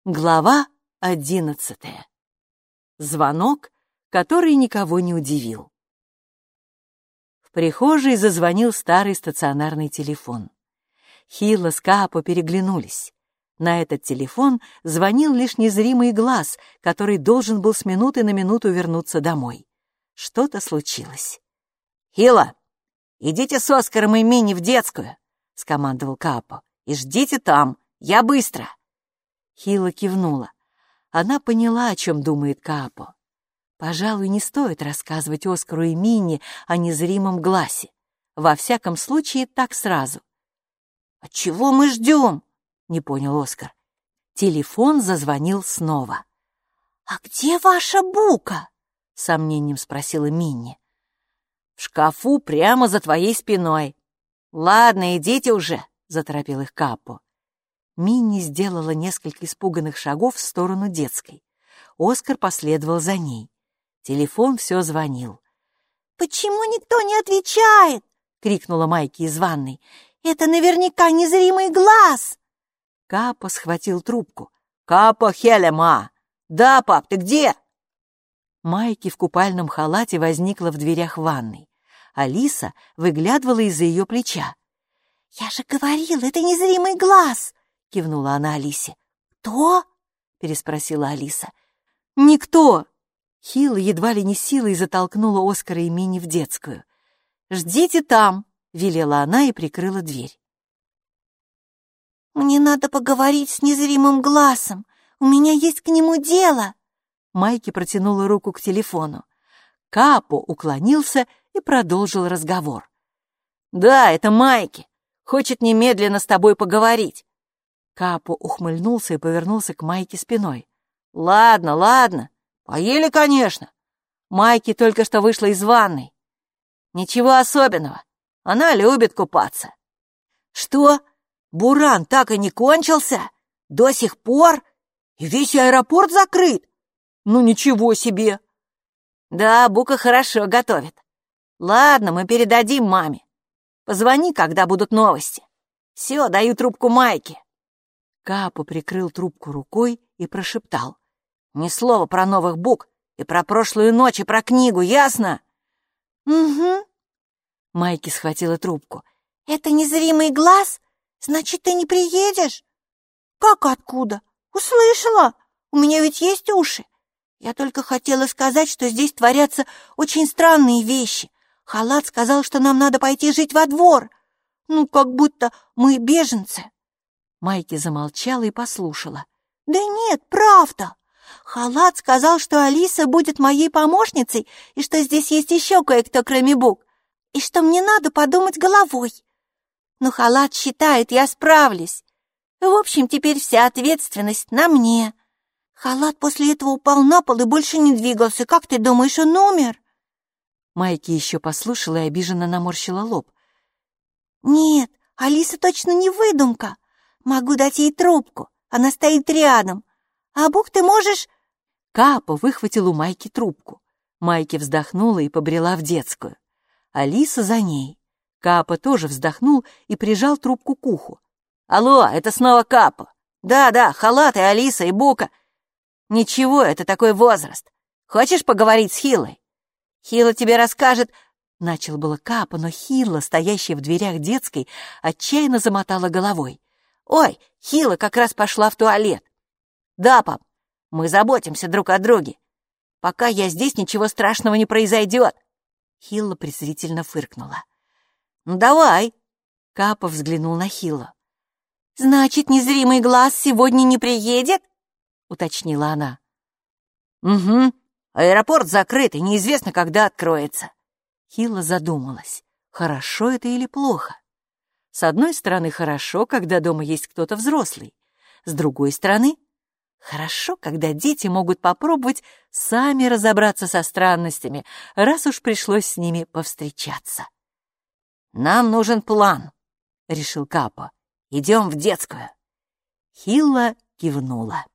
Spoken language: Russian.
Глава 11. Звонок, который никого не удивил. В прихожей зазвонил старый стационарный телефон. Хилла с Каапо переглянулись. На этот телефон звонил лишь незримый глаз, который должен был с минуты на минуту вернуться домой. Что-то случилось. «Хилла, идите с Оскаром и Минни в детскую», — скомандовал Каапо. «И ждите там, я быстро». Хилла кивнула. Она поняла, о чем думает Каапо. Пожалуй, не стоит рассказывать Оскару и Минни о незримом глазе. Во всяком случае, так сразу. «А чего мы ждем?» — не понял Оскар. Телефон зазвонил снова. «А где ваша бука?» — с сомнением спросила Минни. «В шкафу прямо за твоей спиной». «Ладно, идите уже», — заторопил их Каапо. Минни сделала несколько испуганных шагов в сторону детской. Оскар последовал за ней. Телефон все звонил. «Почему никто не отвечает?» — крикнула Майки из ванной. «Это наверняка незримый глаз!» Каапо схватил трубку. «Каапо Хелема! Да, пап, ты где?» Майки в купальном халате возникла в дверях ванной. Алиса выглядывала из-за ее плеча. «Я же говорила, это незримый глаз!» — кивнула она Алисе. «Кто?» — переспросила Алиса. «Никто!» Хилла едва ли не силой затолкнула Оскара и Минни в детскую. «Ждите там!» — велела она и прикрыла дверь. «Мне надо поговорить с незримым глазом. У меня есть к нему дело!» Майки протянула руку к телефону. Каапо уклонился и продолжил разговор. «Да, это Майки. Хочет немедленно с тобой поговорить». Каапо ухмыльнулся и повернулся к Майке спиной. «Ладно, ладно. Поели, конечно. Майки только что вышла из ванной. Ничего особенного. Она любит купаться». «Что? Буран так и не кончился? До сих пор? И весь аэропорт закрыт? Ну ничего себе!» «Да, Бука хорошо готовит. Ладно, мы передадим маме. Позвони, когда будут новости. Все, даю трубку Майке». Каапо прикрыл трубку рукой и прошептал. «Ни слова про новых бук и про прошлую ночь и про книгу, ясно?» «Угу». Майки схватила трубку. «Это незримый глаз? Значит, ты не приедешь?» «Как откуда? Услышала. У меня ведь есть уши. Я только хотела сказать, что здесь творятся очень странные вещи. Халат сказал, что нам надо пойти жить во двор. Ну, как будто мы беженцы». Майки замолчала и послушала. «Да нет, правда. Халат сказал, что Алиса будет моей помощницей, и что здесь есть еще кое-кто, кроме Бук, и что мне надо подумать головой. Но Халат считает, я справлюсь. В общем, теперь вся ответственность на мне. Халат после этого упал на пол и больше не двигался. Как ты думаешь, он умер?» Майки еще послушала и обиженно наморщила лоб. «Нет, Алиса точно не выдумка. Могу дать ей трубку. Она стоит рядом. А Бук ты можешь...» Каапо выхватил у Майки трубку. Майки вздохнула и побрела в детскую. Алиса за ней. Каапо тоже вздохнул и прижал трубку к уху. «Алло, это снова Каапо. Да, Халат и Алиса и Бука. Ничего, это такой возраст. Хочешь поговорить с Хиллой? Хилла тебе расскажет...» Начал было Каапо, но Хилла, стоящая в дверях детской, отчаянно замотала головой. «Ой, Хилла как раз пошла в туалет. Да, пап, мы заботимся друг о друге. Пока я здесь, ничего страшного не произойдет». Хилла презрительно фыркнула. «Ну давай». Каапо взглянул на Хиллу. «Значит, незримый глаз сегодня не приедет?» — уточнила она. «Угу. Аэропорт закрыт, и неизвестно, когда откроется». Хилла задумалась, хорошо это или плохо. С одной стороны, хорошо, когда дома есть кто-то взрослый. С другой стороны, хорошо, когда дети могут попробовать сами разобраться со странностями, раз уж пришлось с ними повстречаться. «Нам нужен план», — решил Каапо. «Идем в детскую». Хилла кивнула.